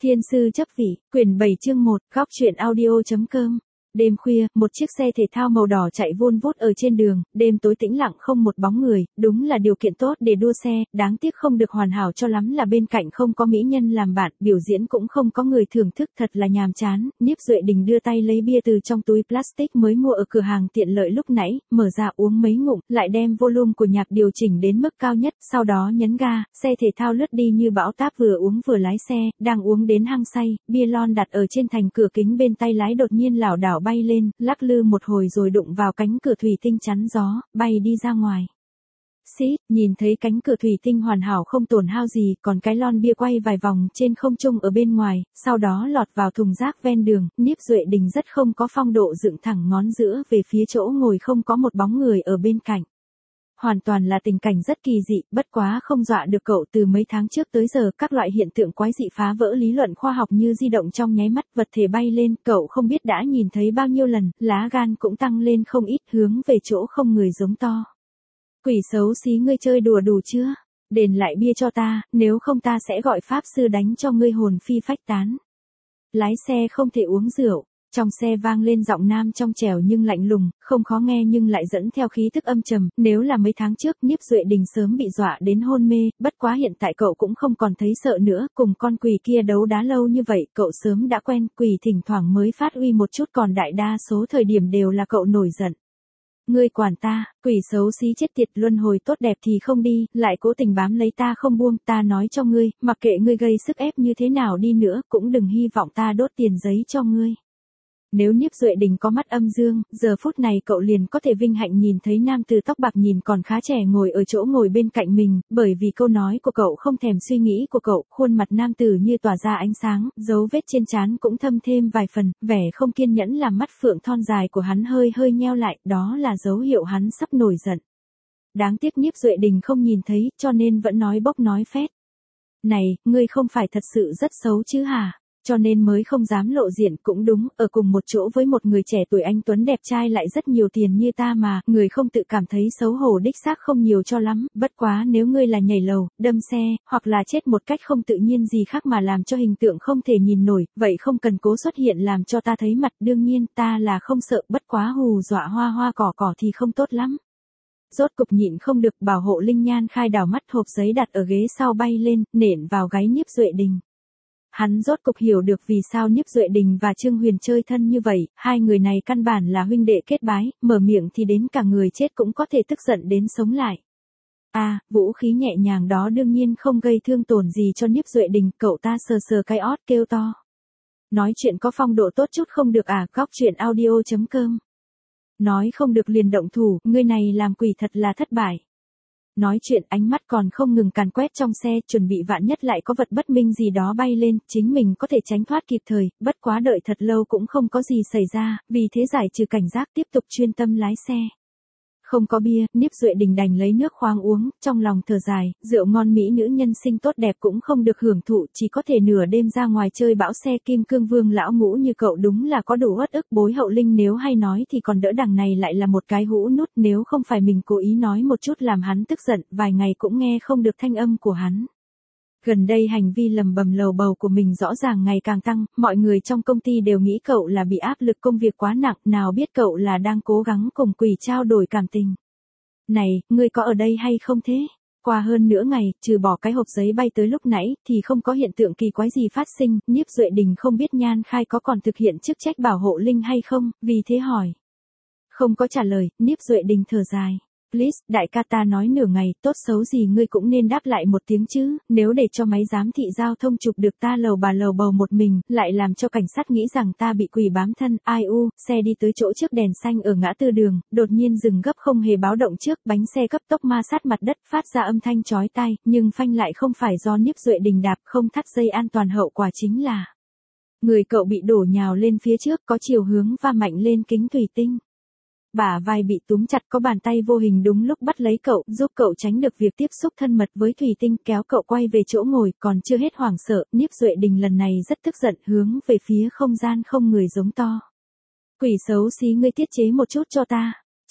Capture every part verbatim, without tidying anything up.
Thiên sư chấp vị, quyển bảy chương một, góc truyện audio.com. Đêm khuya, một chiếc xe thể thao màu đỏ chạy vun vút ở trên đường, đêm tối tĩnh lặng không một bóng người, đúng là điều kiện tốt để đua xe, đáng tiếc không được hoàn hảo cho lắm là bên cạnh không có mỹ nhân làm bạn, biểu diễn cũng không có người thưởng thức, thật là nhàm chán. Niếp Duệ Đình đưa tay lấy bia từ trong túi plastic mới mua ở cửa hàng tiện lợi lúc nãy, mở ra uống mấy ngụm, lại đem volume của nhạc điều chỉnh đến mức cao nhất, sau đó nhấn ga, xe thể thao lướt đi như bão táp, vừa uống vừa lái xe, đang uống đến hăng say, bia lon đặt ở trên thành cửa kính bên tay lái đột nhiên lảo đảo bay lên, lắc lư một hồi rồi đụng vào cánh cửa thủy tinh chắn gió, bay đi ra ngoài. Xít, nhìn thấy cánh cửa thủy tinh hoàn hảo không tổn hao gì, còn cái lon bia quay vài vòng trên không trung ở bên ngoài, sau đó lọt vào thùng rác ven đường. Niếp Duệ Đình rất không có phong độ dựng thẳng ngón giữa về phía chỗ ngồi, không có một bóng người ở bên cạnh. Hoàn toàn là tình cảnh rất kỳ dị, bất quá không dọa được cậu. Từ mấy tháng trước tới giờ, các loại hiện tượng quái dị phá vỡ lý luận khoa học như di động trong nháy mắt, vật thể bay lên, cậu không biết đã nhìn thấy bao nhiêu lần, lá gan cũng tăng lên không ít, hướng về chỗ không người giống to. Quỷ xấu xí, ngươi chơi đùa đủ chưa? Đền lại bia cho ta, nếu không ta sẽ gọi pháp sư đánh cho ngươi hồn phi phách tán. Lái xe không thể uống rượu. Trong xe vang lên giọng nam trong trẻo nhưng lạnh lùng, không khó nghe nhưng lại dẫn theo khí tức âm trầm. Nếu là mấy tháng trước, Niếp Duệ Đình sớm bị dọa đến hôn mê, bất quá hiện tại cậu cũng không còn thấy sợ nữa, cùng con quỷ kia đấu đá lâu như vậy, cậu sớm đã quen, quỷ thỉnh thoảng mới phát uy một chút, còn đại đa số thời điểm đều là cậu nổi giận. Ngươi quản ta, quỷ xấu xí chết tiệt, luân hồi tốt đẹp thì không đi, lại cố tình bám lấy ta không buông, ta nói cho ngươi, mặc kệ ngươi gây sức ép như thế nào đi nữa, cũng đừng hy vọng ta đốt tiền giấy cho ngươi. Nếu Niếp Duệ Đình có mắt âm dương, giờ phút này cậu liền có thể vinh hạnh nhìn thấy nam tử tóc bạc nhìn còn khá trẻ ngồi ở chỗ ngồi bên cạnh mình, bởi vì câu nói của cậu không thèm suy nghĩ của cậu, khuôn mặt nam tử như tỏa ra ánh sáng, dấu vết trên trán cũng thâm thêm vài phần, vẻ không kiên nhẫn làm mắt phượng thon dài của hắn hơi hơi nheo lại, đó là dấu hiệu hắn sắp nổi giận. Đáng tiếc Niếp Duệ Đình không nhìn thấy, cho nên vẫn nói bốc nói phét. Này, ngươi không phải thật sự rất xấu chứ hả? Cho nên mới không dám lộ diện, cũng đúng, ở cùng một chỗ với một người trẻ tuổi anh tuấn đẹp trai lại rất nhiều tiền như ta mà, người không tự cảm thấy xấu hổ đích xác không nhiều cho lắm, bất quá nếu ngươi là nhảy lầu, đâm xe, hoặc là chết một cách không tự nhiên gì khác mà làm cho hình tượng không thể nhìn nổi, vậy không cần cố xuất hiện làm cho ta thấy mặt, đương nhiên ta là không sợ, bất quá hù dọa hoa hoa cỏ cỏ thì không tốt lắm. Rốt cục nhịn không được, bảo hộ linh nhan khai đảo mắt, hộp giấy đặt ở ghế sau bay lên, nện vào gáy Niếp Duệ Đình. Hắn rốt cục hiểu được vì sao Niếp Duệ Đình và Trương Huyền chơi thân như vậy, hai người này căn bản là huynh đệ kết bái, mở miệng thì đến cả người chết cũng có thể tức giận đến sống lại. À, vũ khí nhẹ nhàng đó đương nhiên không gây thương tổn gì cho Niếp Duệ Đình, cậu ta sờ sờ cái ót kêu to. Nói chuyện có phong độ tốt chút không được à, góc truyện audio.com. Nói không được liền động thủ, ngươi này làm quỷ thật là thất bại. Nói chuyện ánh mắt còn không ngừng càn quét trong xe, chuẩn bị vạn nhất lại có vật bất minh gì đó bay lên, chính mình có thể tránh thoát kịp thời, bất quá đợi thật lâu cũng không có gì xảy ra, vì thế giải trừ cảnh giác tiếp tục chuyên tâm lái xe. Không có bia, Niếp Duệ Đình đành lấy nước khoáng uống, trong lòng thở dài, rượu ngon mỹ nữ nhân sinh tốt đẹp cũng không được hưởng thụ, chỉ có thể nửa đêm ra ngoài chơi bão xe. Kim Cương Vương lão ngũ như cậu đúng là có đủ uất ức, bối hậu linh nếu hay nói thì còn đỡ, đằng này lại là một cái hũ nút, nếu không phải mình cố ý nói một chút làm hắn tức giận, vài ngày cũng nghe không được thanh âm của hắn. Gần đây hành vi lầm bầm lầu bầu của mình rõ ràng ngày càng tăng, mọi người trong công ty đều nghĩ cậu là bị áp lực công việc quá nặng, nào biết cậu là đang cố gắng cùng quỷ trao đổi cảm tình. Này, ngươi có ở đây hay không thế? Qua hơn nửa ngày, trừ bỏ cái hộp giấy bay tới lúc nãy, thì không có hiện tượng kỳ quái gì phát sinh, Niếp Duệ Đình không biết Nhan Khai có còn thực hiện chức trách bảo hộ linh hay không, vì thế hỏi. Không có trả lời, Niếp Duệ Đình thở dài. Please, đại ca ta nói nửa ngày, tốt xấu gì ngươi cũng nên đáp lại một tiếng chứ, nếu để cho máy giám thị giao thông chụp được ta lầu bà lầu bầu một mình, lại làm cho cảnh sát nghĩ rằng ta bị quỷ bám thân. Ai u, xe đi tới chỗ trước đèn xanh ở ngã tư đường, đột nhiên dừng gấp không hề báo động trước, bánh xe cấp tốc ma sát mặt đất, phát ra âm thanh chói tai, nhưng phanh lại không phải do Niếp Duệ Đình đạp, không thắt dây an toàn, hậu quả chính là người cậu bị đổ nhào lên phía trước, có chiều hướng va mạnh lên kính thủy tinh. Bả vai bị túm chặt, có bàn tay vô hình đúng lúc bắt lấy cậu, giúp cậu tránh được việc tiếp xúc thân mật với thủy tinh, kéo cậu quay về chỗ ngồi, còn chưa hết hoảng sợ, Niếp Duệ Đình lần này rất tức giận, hướng về phía không gian không người giống to. Quỷ xấu xí, ngươi tiết chế một chút cho ta.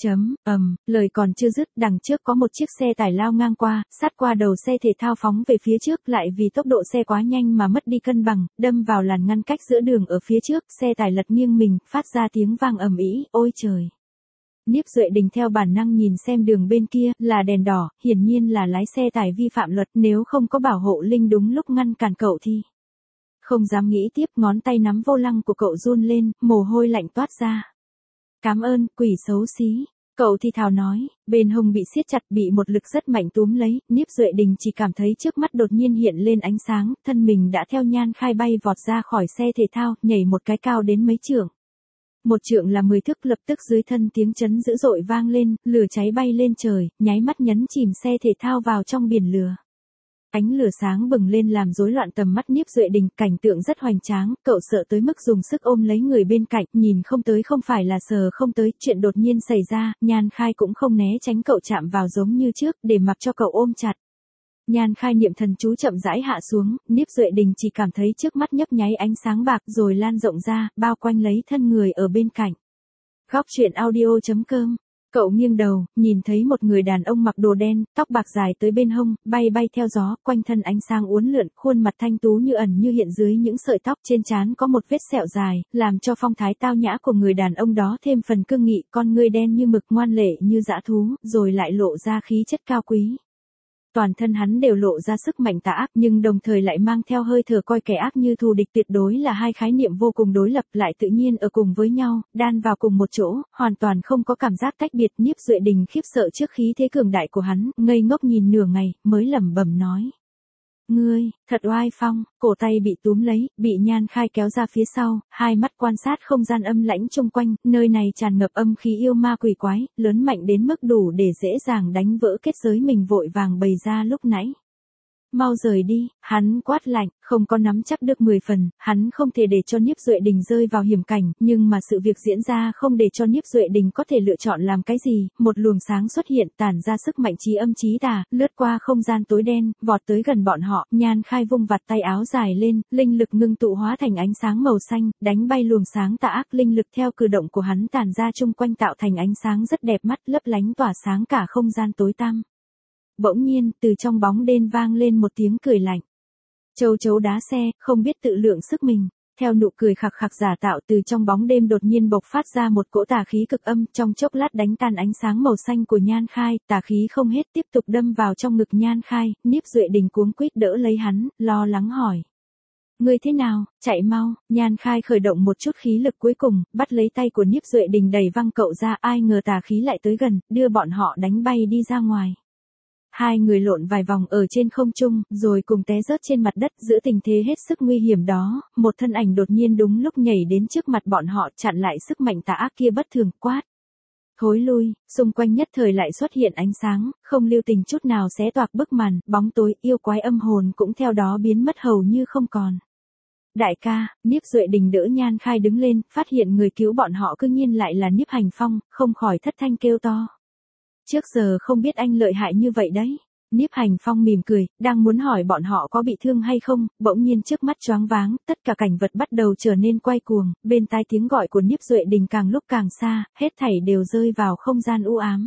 Chấm, ầm, lời còn chưa dứt, đằng trước có một chiếc xe tải lao ngang qua, sát qua đầu xe thể thao phóng về phía trước, lại vì tốc độ xe quá nhanh mà mất đi cân bằng, đâm vào làn ngăn cách giữa đường ở phía trước, xe tải lật nghiêng mình, phát ra tiếng vang ầm ĩ, ôi trời. Niếp Duệ Đình theo bản năng nhìn xem đường bên kia, là đèn đỏ, hiển nhiên là lái xe tải vi phạm luật, nếu không có bảo hộ linh đúng lúc ngăn cản cậu thì. Không dám nghĩ tiếp, ngón tay nắm vô lăng của cậu run lên, mồ hôi lạnh toát ra. Cảm ơn, quỷ xấu xí. Cậu thì thào nói, bên hông bị siết chặt, bị một lực rất mạnh túm lấy, Niếp Duệ Đình chỉ cảm thấy trước mắt đột nhiên hiện lên ánh sáng, thân mình đã theo Nhan Khai bay vọt ra khỏi xe thể thao, nhảy một cái cao đến mấy trượng. Một trượng là mười thước, lập tức dưới thân tiếng chấn dữ dội vang lên, lửa cháy bay lên trời, nháy mắt nhấn chìm xe thể thao vào trong biển lửa. Ánh lửa sáng bừng lên làm rối loạn tầm mắt Niếp Duệ Đình, cảnh tượng rất hoành tráng, cậu sợ tới mức dùng sức ôm lấy người bên cạnh, nhìn không tới không phải là sờ không tới, chuyện đột nhiên xảy ra, Nhan Khai cũng không né tránh cậu chạm vào giống như trước, để mặc cho cậu ôm chặt. Nhan Khai niệm thần chú chậm rãi hạ xuống, Niếp Duệ Đình chỉ cảm thấy trước mắt nhấp nháy ánh sáng bạc rồi lan rộng ra, bao quanh lấy thân người ở bên cạnh. Góc truyện audio chấm com. Cậu nghiêng đầu, nhìn thấy một người đàn ông mặc đồ đen, tóc bạc dài tới bên hông, bay bay theo gió, quanh thân ánh sáng uốn lượn, khuôn mặt thanh tú như ẩn như hiện dưới những sợi tóc, trên trán có một vết sẹo dài, làm cho phong thái tao nhã của người đàn ông đó thêm phần cương nghị, con ngươi đen như mực, ngoan lệ như dã thú, rồi lại lộ ra khí chất cao quý. Toàn thân hắn đều lộ ra sức mạnh tà ác, nhưng đồng thời lại mang theo hơi thở coi kẻ ác như thù địch, tuyệt đối là hai khái niệm vô cùng đối lập, lại tự nhiên ở cùng với nhau, đan vào cùng một chỗ, hoàn toàn không có cảm giác tách biệt. Niếp Duệ Đình khiếp sợ trước khí thế cường đại của hắn, ngây ngốc nhìn nửa ngày, mới lẩm bẩm nói. Ngươi, thật oai phong, cổ tay bị túm lấy, bị Nhan Khai kéo ra phía sau, hai mắt quan sát không gian âm lãnh chung quanh, nơi này tràn ngập âm khí yêu ma quỷ quái, lớn mạnh đến mức đủ để dễ dàng đánh vỡ kết giới mình vội vàng bày ra lúc nãy. Mau rời đi, hắn quát lạnh, không có nắm chắc được mười phần, hắn không thể để cho Niếp Duệ Đình rơi vào hiểm cảnh, nhưng mà sự việc diễn ra không để cho Niếp Duệ Đình có thể lựa chọn làm cái gì, một luồng sáng xuất hiện tản ra sức mạnh trí âm trí tà, lướt qua không gian tối đen, vọt tới gần bọn họ, Nhan Khai vung vặt tay áo dài lên, linh lực ngưng tụ hóa thành ánh sáng màu xanh, đánh bay luồng sáng tà ác, linh lực theo cử động của hắn tản ra chung quanh tạo thành ánh sáng rất đẹp mắt, lấp lánh tỏa sáng cả không gian tối tăm. Bỗng nhiên, từ trong bóng đêm vang lên một tiếng cười lạnh. Châu chấu đá xe, không biết tự lượng sức mình. Theo nụ cười khặc khặc giả tạo, từ trong bóng đêm đột nhiên bộc phát ra một cỗ tà khí cực âm, trong chốc lát đánh tan ánh sáng màu xanh của Nhan Khai, tà khí không hết tiếp tục đâm vào trong ngực Nhan Khai, Niếp Duệ Đình cuống quýt đỡ lấy hắn, lo lắng hỏi. Ngươi thế nào, chạy mau. Nhan Khai khởi động một chút khí lực cuối cùng, bắt lấy tay của Niếp Duệ Đình đẩy văng cậu ra, ai ngờ tà khí lại tới gần, đưa bọn họ đánh bay đi ra ngoài. Hai người lộn vài vòng ở trên không trung, rồi cùng té rớt trên mặt đất, giữa tình thế hết sức nguy hiểm đó, một thân ảnh đột nhiên đúng lúc nhảy đến trước mặt bọn họ, chặn lại sức mạnh tà ác kia bất thường, quát. Thối lui, xung quanh nhất thời lại xuất hiện ánh sáng, không lưu tình chút nào xé toạc bức màn, bóng tối, yêu quái âm hồn cũng theo đó biến mất hầu như không còn. Đại ca, Niếp Duệ Đình đỡ Nhan Khai đứng lên, phát hiện người cứu bọn họ cư nhiên lại là Niếp Hành Phong, không khỏi thất thanh kêu to. Trước giờ không biết anh lợi hại như vậy đấy. Niếp Hành Phong mỉm cười, đang muốn hỏi bọn họ có bị thương hay không, bỗng nhiên trước mắt choáng váng, tất cả cảnh vật bắt đầu trở nên quay cuồng, bên tai tiếng gọi của Niếp Duệ Đình càng lúc càng xa, hết thảy đều rơi vào không gian u ám.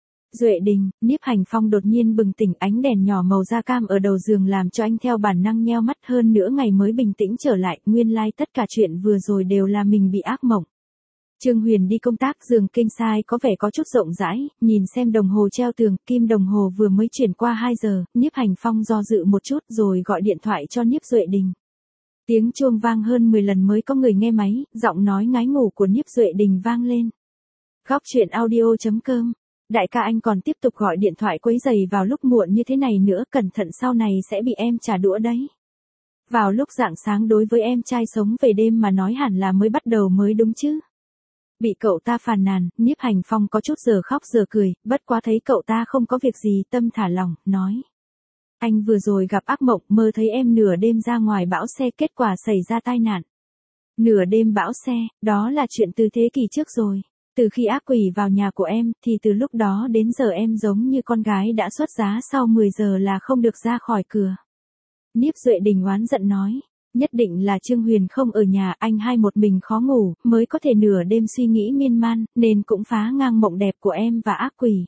Duệ Đình, Niếp Hành Phong đột nhiên bừng tỉnh, ánh đèn nhỏ màu da cam ở đầu giường làm cho anh theo bản năng nheo mắt, hơn nữa ngày mới bình tĩnh trở lại, nguyên lai tất cả chuyện vừa rồi đều là mình bị ác mộng. Trương Huyền đi công tác, giường kinh sai có vẻ có chút rộng rãi, nhìn xem đồng hồ treo tường, kim đồng hồ vừa mới chuyển qua hai giờ, Niếp Hành Phong do dự một chút rồi gọi điện thoại cho Niếp Duệ Đình. Tiếng chuông vang hơn mười lần mới có người nghe máy, giọng nói ngái ngủ của Niếp Duệ Đình vang lên. Góc truyện audio chấm com. Đại ca, anh còn tiếp tục gọi điện thoại quấy rầy vào lúc muộn như thế này nữa, cẩn thận sau này sẽ bị em trả đũa đấy. Vào lúc rạng sáng đối với em trai sống về đêm mà nói hẳn là mới bắt đầu mới đúng chứ. Bị cậu ta phàn nàn, Niếp Hành Phong có chút giờ khóc giờ cười, bất quá thấy cậu ta không có việc gì, tâm thả lỏng, nói. Anh vừa rồi gặp ác mộng, mơ thấy em nửa đêm ra ngoài bão xe, kết quả xảy ra tai nạn. Nửa đêm bão xe, đó là chuyện từ thế kỷ trước rồi. Từ khi ác quỷ vào nhà của em, thì từ lúc đó đến giờ em giống như con gái đã xuất giá, sau mười giờ là không được ra khỏi cửa. Niếp Duệ Đình oán giận nói. Nhất định là Trương Huyền không ở nhà, anh hai một mình khó ngủ, mới có thể nửa đêm suy nghĩ miên man, nên cũng phá ngang mộng đẹp của em và ác quỷ.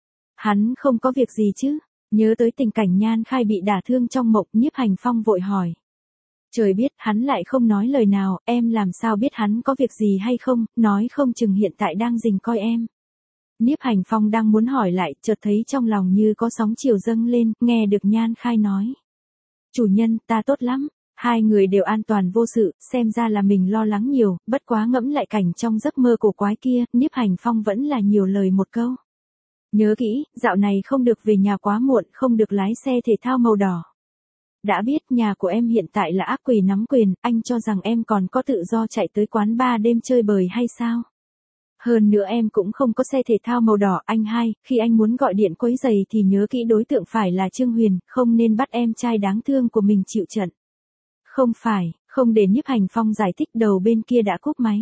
Hắn không có việc gì chứ? Nhớ tới tình cảnh Nhan Khai bị đả thương trong mộng, Nhiếp Hành Phong vội hỏi. Trời biết, hắn lại không nói lời nào, em làm sao biết hắn có việc gì hay không, nói không chừng hiện tại đang rình coi em. Nhiếp Hành Phong đang muốn hỏi lại, chợt thấy trong lòng như có sóng chiều dâng lên, nghe được Nhan Khai nói. Chủ nhân, ta tốt lắm, hai người đều an toàn vô sự, xem ra là mình lo lắng nhiều, bất quá ngẫm lại cảnh trong giấc mơ cổ quái kia, Nhiếp Hành Phong vẫn là nhiều lời một câu. Nhớ kỹ, dạo này không được về nhà quá muộn, không được lái xe thể thao màu đỏ. Đã biết nhà của em hiện tại là ác quỷ nắm quyền, anh cho rằng em còn có tự do chạy tới quán bar đêm chơi bời hay sao? Hơn nữa em cũng không có xe thể thao màu đỏ, anh hai, khi anh muốn gọi điện quấy giày thì nhớ kỹ đối tượng phải là Trương Huyền, không nên bắt em trai đáng thương của mình chịu trận. Không phải, không để Nhiếp Hành Phong giải thích, đầu bên kia đã cúp máy.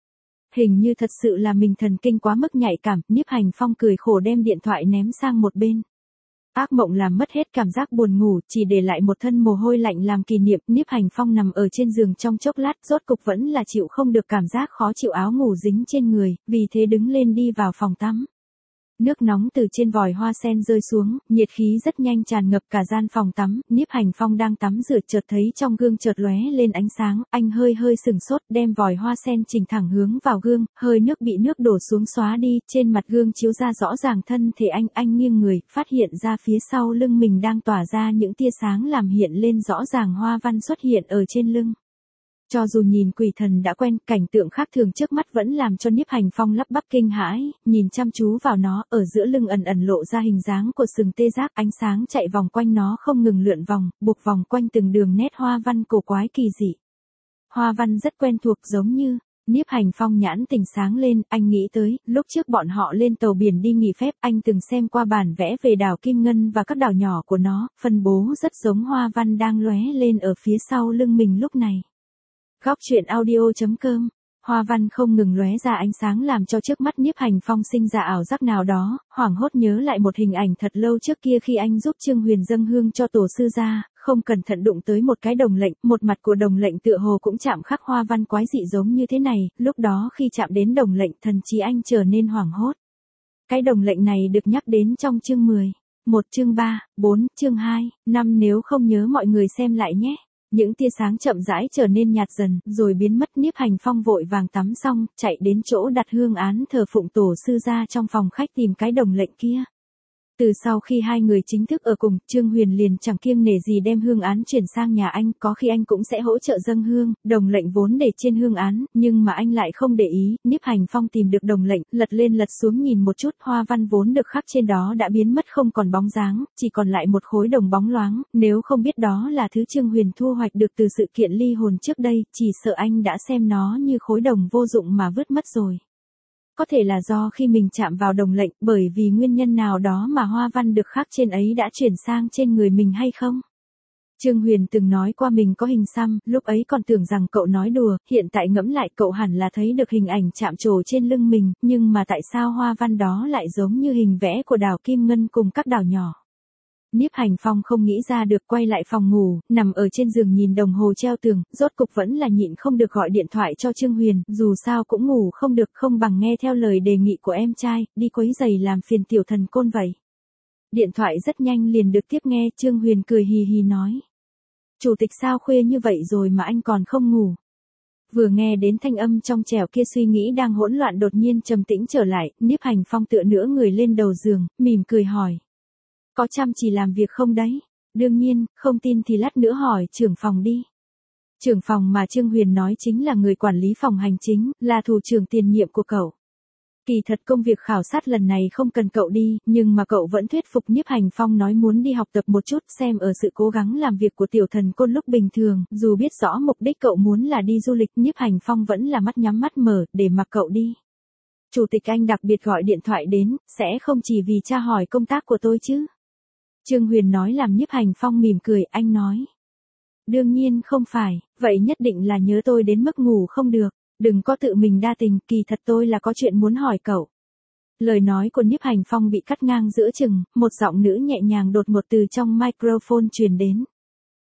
Hình như thật sự là mình thần kinh quá mức nhạy cảm, Nhiếp Hành Phong cười khổ đem điện thoại ném sang một bên. Ác mộng làm mất hết cảm giác buồn ngủ, chỉ để lại một thân mồ hôi lạnh làm kỷ niệm. Nhiếp Hành Phong nằm ở trên giường trong chốc lát, rốt cục vẫn là chịu không được cảm giác khó chịu, áo ngủ dính trên người, vì thế đứng lên đi vào phòng tắm. Nước nóng từ trên vòi hoa sen rơi xuống, nhiệt khí rất nhanh tràn ngập cả gian phòng tắm. Nhiếp Hành Phong đang tắm rửa chợt thấy trong gương chợt lóe lên ánh sáng, anh hơi hơi sừng sốt, đem vòi hoa sen chỉnh thẳng hướng vào gương, hơi nước bị nước đổ xuống xóa đi, trên mặt gương chiếu ra rõ ràng thân thể anh, anh nghiêng người, phát hiện ra phía sau lưng mình đang tỏa ra những tia sáng làm hiện lên rõ ràng hoa văn xuất hiện ở trên lưng. Cho dù nhìn quỷ thần đã quen, cảnh tượng khác thường trước mắt vẫn làm cho Nhiếp Hành Phong lắp bắp kinh hãi, nhìn chăm chú vào nó, ở giữa lưng ẩn ẩn lộ ra hình dáng của sừng tê giác, ánh sáng chạy vòng quanh nó không ngừng lượn vòng, buộc vòng quanh từng đường nét hoa văn cổ quái kỳ dị. Hoa văn rất quen thuộc, giống như, Nhiếp Hành Phong nhãn tỉnh sáng lên, anh nghĩ tới, lúc trước bọn họ lên tàu biển đi nghỉ phép, anh từng xem qua bản vẽ về đảo Kim Ngân và các đảo nhỏ của nó, phân bố rất giống hoa văn đang lóe lên ở phía sau lưng mình lúc này. Góc truyện audio chấm com. Hoa văn không ngừng lóe ra ánh sáng làm cho trước mắt Nhiếp Hành Phong sinh ra ảo giác nào đó, hoảng hốt nhớ lại một hình ảnh thật lâu trước kia khi anh giúp Trương Huyền dâng hương cho tổ sư gia, không cẩn thận đụng tới một cái đồng lệnh, một mặt của đồng lệnh tựa hồ cũng chạm khắc hoa văn quái dị giống như thế này, lúc đó khi chạm đến đồng lệnh thần trí anh trở nên hoảng hốt. Cái đồng lệnh này được nhắc đến trong chương mười, một chương ba, bốn, chương hai, năm nếu không nhớ mọi người xem lại nhé. Những tia sáng chậm rãi trở nên nhạt dần, rồi biến mất. Nhiếp Hành Phong vội vàng tắm xong, chạy đến chỗ đặt hương án thờ phụng tổ sư gia trong phòng khách tìm cái đồng lệnh kia. Từ sau khi hai người chính thức ở cùng, Trương Huyền liền chẳng kiêng nể gì đem hương án chuyển sang nhà anh, có khi anh cũng sẽ hỗ trợ dâng hương, đồng lệnh vốn để trên hương án, nhưng mà anh lại không để ý. Nhiếp Hành Phong tìm được đồng lệnh, lật lên lật xuống nhìn một chút, hoa văn vốn được khắc trên đó đã biến mất không còn bóng dáng, chỉ còn lại một khối đồng bóng loáng, nếu không biết đó là thứ Trương Huyền thu hoạch được từ sự kiện ly hồn trước đây, chỉ sợ anh đã xem nó như khối đồng vô dụng mà vứt mất rồi. Có thể là do khi mình chạm vào đồng lệnh, bởi vì nguyên nhân nào đó mà hoa văn được khắc trên ấy đã chuyển sang trên người mình hay không? Trương Huyền từng nói qua mình có hình xăm, lúc ấy còn tưởng rằng cậu nói đùa, hiện tại ngẫm lại cậu hẳn là thấy được hình ảnh chạm trổ trên lưng mình, nhưng mà tại sao hoa văn đó lại giống như hình vẽ của đảo Kim Ngân cùng các đảo nhỏ? Nhiếp Hành Phong không nghĩ ra được, quay lại phòng ngủ, nằm ở trên giường nhìn đồng hồ treo tường, rốt cục vẫn là nhịn không được gọi điện thoại cho Trương Huyền, dù sao cũng ngủ không được, không bằng nghe theo lời đề nghị của em trai, đi quấy giày làm phiền tiểu thần côn vậy. Điện thoại rất nhanh liền được tiếp nghe, Trương Huyền cười hì hì nói. Chủ tịch sao khuya như vậy rồi mà anh còn không ngủ? Vừa nghe đến thanh âm trong trẻo kia, suy nghĩ đang hỗn loạn đột nhiên trầm tĩnh trở lại, Nhiếp Hành Phong tựa nửa người lên đầu giường, mỉm cười hỏi. Có chăm chỉ làm việc không đấy? Đương nhiên, không tin thì lát nữa hỏi trưởng phòng đi. Trưởng phòng mà Trương Huyền nói chính là người quản lý phòng hành chính, là thủ trưởng tiền nhiệm của cậu. Kỳ thật công việc khảo sát lần này không cần cậu đi, nhưng mà cậu vẫn thuyết phục Nhiếp Hành Phong nói muốn đi học tập một chút, xem ở sự cố gắng làm việc của tiểu thần côn lúc bình thường, dù biết rõ mục đích cậu muốn là đi du lịch, Nhiếp Hành Phong vẫn là mắt nhắm mắt mở, để mặc cậu đi. Chủ tịch anh đặc biệt gọi điện thoại đến, sẽ không chỉ vì tra hỏi công tác của tôi chứ? Trương Huyền nói làm Nhiếp Hành Phong mỉm cười, anh nói. Đương nhiên không phải, vậy nhất định là nhớ tôi đến mức ngủ không được, đừng có tự mình đa tình, kỳ thật tôi là có chuyện muốn hỏi cậu. Lời nói của Nhiếp Hành Phong bị cắt ngang giữa chừng, một giọng nữ nhẹ nhàng đột ngột từ trong microphone truyền đến.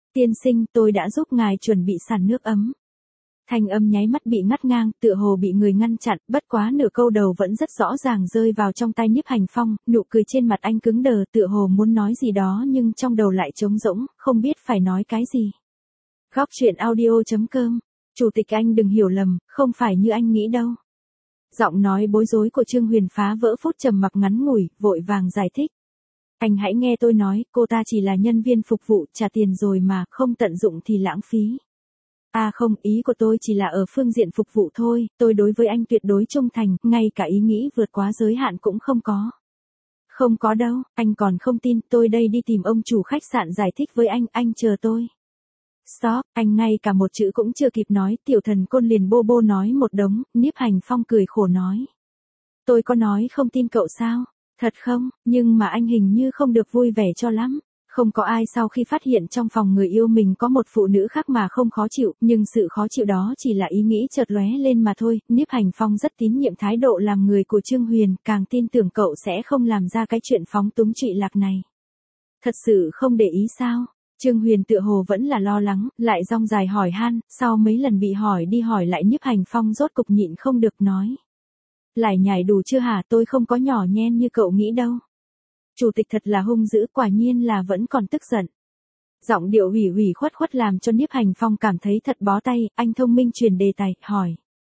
Tiên sinh, tôi đã giúp ngài chuẩn bị sàn nước ấm. Thanh âm nháy mắt bị ngắt ngang, tựa hồ bị người ngăn chặn, bất quá nửa câu đầu vẫn rất rõ ràng rơi vào trong tai Nhiếp Hành Phong, nụ cười trên mặt anh cứng đờ, tựa hồ muốn nói gì đó nhưng trong đầu lại trống rỗng, không biết phải nói cái gì. Góc truyện audio chấm com. Chủ tịch anh đừng hiểu lầm, không phải như anh nghĩ đâu. Giọng nói bối rối của Trương Huyền phá vỡ phút trầm mặc ngắn ngủi, vội vàng giải thích. Anh hãy nghe tôi nói, cô ta chỉ là nhân viên phục vụ, trả tiền rồi mà, không tận dụng thì lãng phí. À không, ý của tôi chỉ là ở phương diện phục vụ thôi, tôi đối với anh tuyệt đối trung thành, ngay cả ý nghĩ vượt quá giới hạn cũng không có. Không có đâu, anh còn không tin, tôi đây đi tìm ông chủ khách sạn giải thích với anh, anh chờ tôi. Stop, anh ngay cả một chữ cũng chưa kịp nói, tiểu thần côn liền bô bô nói một đống, Nhiếp Hành Phong cười khổ nói. Tôi có nói không tin cậu sao? Thật không, nhưng mà anh hình như không được vui vẻ cho lắm. Không có ai sau khi phát hiện trong phòng người yêu mình có một phụ nữ khác mà không khó chịu, nhưng sự khó chịu đó chỉ là ý nghĩ chợt lóe lên mà thôi. Nhiếp Hành Phong rất tín nhiệm thái độ làm người của Trương Huyền, càng tin tưởng cậu sẽ không làm ra cái chuyện phóng túng trụy lạc này. Thật sự không để ý sao? Trương Huyền tựa hồ vẫn là lo lắng, lại rong dài hỏi han, sau mấy lần bị hỏi đi hỏi lại Nhiếp Hành Phong rốt cục nhịn không được nói. Lại nhảy đủ chưa hả, tôi không có nhỏ nhen như cậu nghĩ đâu. Chủ tịch thật là hung dữ, quả nhiên là vẫn còn tức giận. Giọng điệu ủy ủy khuất khuất làm cho Nhiếp Hành Phong cảm thấy thật bó tay, anh thông minh truyền đề tài, hỏi.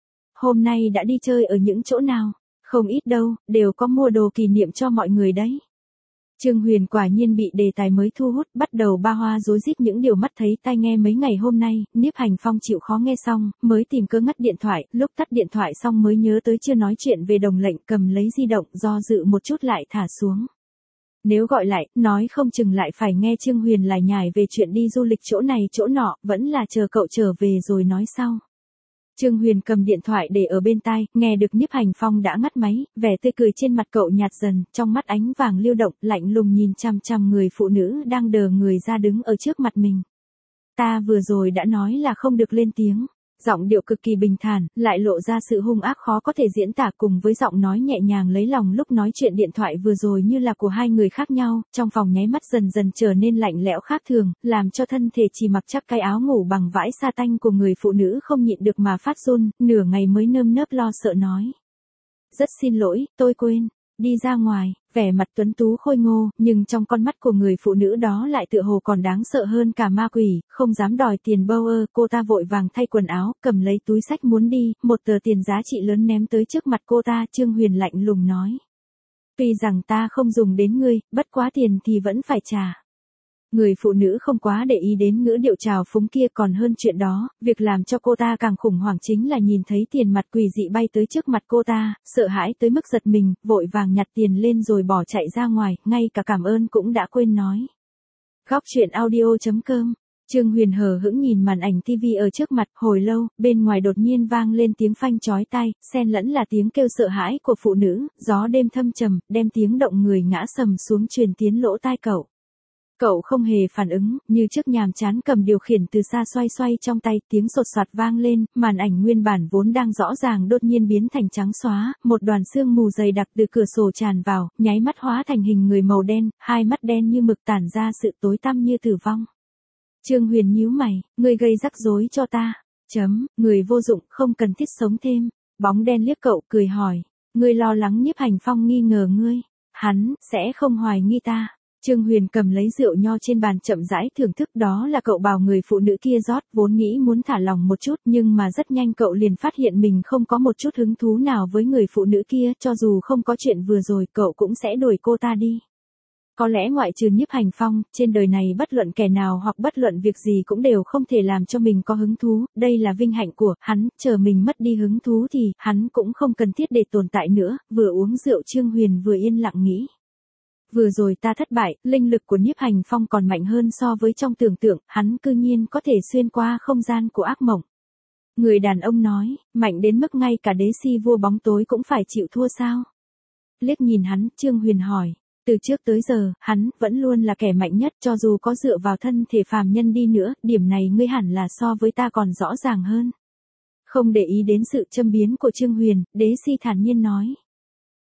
Hôm nay đã đi chơi ở những chỗ nào? Không ít đâu, đều có mua đồ kỷ niệm cho mọi người đấy. Trương Huyền quả nhiên bị đề tài mới thu hút, bắt đầu ba hoa rối rít những điều mắt thấy tai nghe mấy ngày hôm nay, Nhiếp Hành Phong chịu khó nghe xong, mới tìm cớ ngắt điện thoại, lúc tắt điện thoại xong mới nhớ tới chưa nói chuyện về Đồng Lệnh, cầm lấy di động, do dự một chút lại thả xuống. Nếu gọi lại, nói không chừng lại phải nghe Trương Huyền lải nhải về chuyện đi du lịch chỗ này chỗ nọ, vẫn là chờ cậu trở về rồi nói sau. Trương Huyền cầm điện thoại để ở bên tai, nghe được Nhiếp Hành Phong đã ngắt máy, vẻ tươi cười trên mặt cậu nhạt dần, trong mắt ánh vàng lưu động, lạnh lùng nhìn chằm chằm người phụ nữ đang đờ người ra đứng ở trước mặt mình. Ta vừa rồi đã nói là không được lên tiếng. Giọng điệu cực kỳ bình thản, lại lộ ra sự hung ác khó có thể diễn tả, cùng với giọng nói nhẹ nhàng lấy lòng lúc nói chuyện điện thoại vừa rồi như là của hai người khác nhau, trong phòng nháy mắt dần dần trở nên lạnh lẽo khác thường, làm cho thân thể chỉ mặc chắc cái áo ngủ bằng vải sa tanh của người phụ nữ không nhịn được mà phát run, nửa ngày mới nơm nớp lo sợ nói. Rất xin lỗi, tôi quên. Đi ra ngoài, vẻ mặt tuấn tú khôi ngô, nhưng trong con mắt của người phụ nữ đó lại tựa hồ còn đáng sợ hơn cả ma quỷ, không dám đòi tiền bâu ơ, cô ta vội vàng thay quần áo, cầm lấy túi xách muốn đi, một tờ tiền giá trị lớn ném tới trước mặt cô ta, Trương Huyền lạnh lùng nói. Tuy rằng ta không dùng đến ngươi, bất quá tiền thì vẫn phải trả. Người phụ nữ không quá để ý đến ngữ điệu trào phúng kia, còn hơn chuyện đó, việc làm cho cô ta càng khủng hoảng chính là nhìn thấy tiền mặt quỷ dị bay tới trước mặt cô ta, sợ hãi tới mức giật mình, vội vàng nhặt tiền lên rồi bỏ chạy ra ngoài, ngay cả cảm ơn cũng đã quên nói. Góc truyện audio chấm com. Trương Huyền hờ hững nhìn màn ảnh tivi ở trước mặt, hồi lâu, bên ngoài đột nhiên vang lên tiếng phanh chói tai, xen lẫn là tiếng kêu sợ hãi của phụ nữ, gió đêm thâm trầm, đem tiếng động người ngã sầm xuống truyền tiến lỗ tai cậu. Cậu không hề phản ứng, như trước nhàm chán cầm điều khiển từ xa xoay xoay trong tay, tiếng sột soạt vang lên, màn ảnh nguyên bản vốn đang rõ ràng đột nhiên biến thành trắng xóa, một đoàn sương mù dày đặc từ cửa sổ tràn vào, nháy mắt hóa thành hình người màu đen, hai mắt đen như mực tản ra sự tối tăm như tử vong. Trương Huyền nhíu mày, ngươi gây rắc rối cho ta. Chấm, người vô dụng, không cần thiết sống thêm. Bóng đen liếc cậu, cười hỏi, ngươi lo lắng Nhiếp Hành Phong nghi ngờ ngươi, hắn sẽ không hoài nghi ta. Trương Huyền cầm lấy rượu nho trên bàn chậm rãi thưởng thức, đó là cậu bảo người phụ nữ kia rót, vốn nghĩ muốn thả lòng một chút, nhưng mà rất nhanh cậu liền phát hiện mình không có một chút hứng thú nào với người phụ nữ kia, cho dù không có chuyện vừa rồi, cậu cũng sẽ đuổi cô ta đi. Có lẽ ngoại trừ Nhiếp Hành Phong, trên đời này bất luận kẻ nào hoặc bất luận việc gì cũng đều không thể làm cho mình có hứng thú, đây là vinh hạnh của hắn, chờ mình mất đi hứng thú thì hắn cũng không cần thiết để tồn tại nữa, vừa uống rượu Trương Huyền vừa yên lặng nghĩ. Vừa rồi ta thất bại, linh lực của Nhiếp Hành Phong còn mạnh hơn so với trong tưởng tượng, hắn cư nhiên có thể xuyên qua không gian của ác mộng. Người đàn ông nói, mạnh đến mức ngay cả đế si vua bóng tối cũng phải chịu thua sao? Liếc nhìn hắn, Trương Huyền hỏi, từ trước tới giờ, hắn vẫn luôn là kẻ mạnh nhất, cho dù có dựa vào thân thể phàm nhân đi nữa, điểm này ngươi hẳn là so với ta còn rõ ràng hơn. Không để ý đến sự châm biếm của Trương Huyền, đế si thản nhiên nói.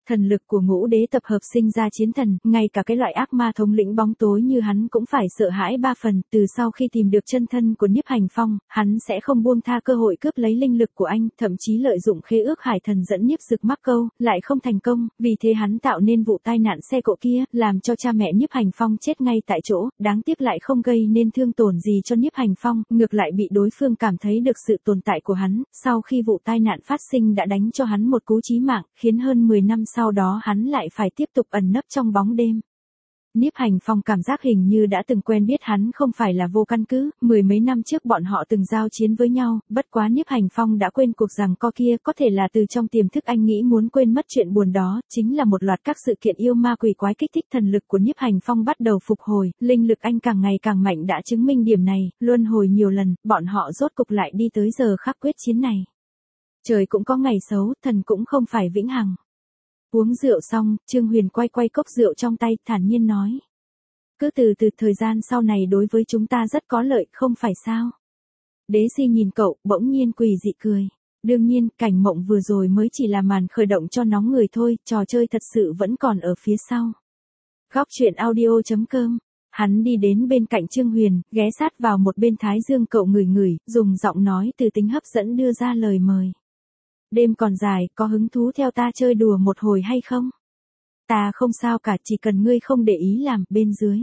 Thần lực của ngũ đế tập hợp sinh ra chiến thần, ngay cả cái loại ác ma thống lĩnh bóng tối như hắn cũng phải sợ hãi ba phần. Từ sau khi tìm được chân thân của Nhiếp Hành Phong, hắn sẽ không buông tha cơ hội cướp lấy linh lực của anh, thậm chí lợi dụng khế ước hải thần dẫn Nhiếp Dực mắc câu, lại không thành công, vì thế hắn tạo nên vụ tai nạn xe cộ kia, làm cho cha mẹ Nhiếp Hành Phong chết ngay tại chỗ, đáng tiếc lại không gây nên thương tổn gì cho Nhiếp Hành Phong, ngược lại bị đối phương cảm thấy được sự tồn tại của hắn, sau khi vụ tai nạn phát sinh đã đánh cho hắn một cú chí mạng, khiến hơn mười năm sau đó hắn lại phải tiếp tục ẩn nấp trong bóng đêm. Nhiếp Hành Phong cảm giác hình như đã từng quen biết hắn không phải là vô căn cứ, mười mấy năm trước bọn họ từng giao chiến với nhau, bất quá Nhiếp Hành Phong đã quên cuộc giằng co kia, có thể là từ trong tiềm thức anh nghĩ muốn quên mất chuyện buồn đó, chính là một loạt các sự kiện yêu ma quỷ quái kích thích thần lực của Nhiếp Hành Phong bắt đầu phục hồi, linh lực anh càng ngày càng mạnh đã chứng minh điểm này, luân hồi nhiều lần, bọn họ rốt cục lại đi tới giờ khắc quyết chiến này. Trời cũng có ngày xấu, thần cũng không phải vĩnh hằng. Uống rượu xong, Trương Huyền quay quay cốc rượu trong tay, thản nhiên nói. Cứ từ từ thời gian sau này đối với chúng ta rất có lợi, không phải sao? Đế Si nhìn cậu, bỗng nhiên quỷ dị cười. Đương nhiên, cảnh mộng vừa rồi mới chỉ là màn khởi động cho nóng người thôi, trò chơi thật sự vẫn còn ở phía sau. Góc truyện audio chấm com. Hắn đi đến bên cạnh Trương Huyền, ghé sát vào một bên thái dương cậu ngửi ngửi, dùng giọng nói từ tính hấp dẫn đưa ra lời mời. Đêm còn dài, có hứng thú theo ta chơi đùa một hồi hay không? Ta không sao cả, chỉ cần ngươi không để ý làm, bên dưới.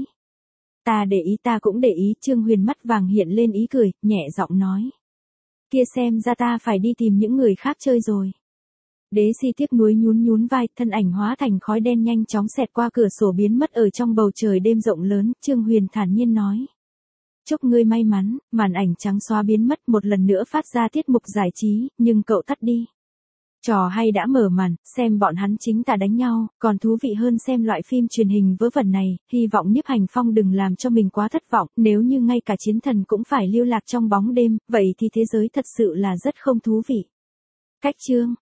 Ta để ý ta cũng để ý, Trương Huyền mắt vàng hiện lên ý cười, nhẹ giọng nói. Kia xem ra ta phải đi tìm những người khác chơi rồi. Đế Si tiếc nuối nhún nhún vai, thân ảnh hóa thành khói đen nhanh chóng xẹt qua cửa sổ biến mất ở trong bầu trời đêm rộng lớn, Trương Huyền thản nhiên nói. Chúc ngươi may mắn, màn ảnh trắng xóa biến mất một lần nữa phát ra tiết mục giải trí, nhưng cậu tắt đi. Trò hay đã mở màn, xem bọn hắn chính tà đánh nhau, còn thú vị hơn xem loại phim truyền hình vớ vẩn này, hy vọng Nhiếp Hành Phong đừng làm cho mình quá thất vọng, nếu như ngay cả chiến thần cũng phải lưu lạc trong bóng đêm, vậy thì thế giới thật sự là rất không thú vị. Cách chương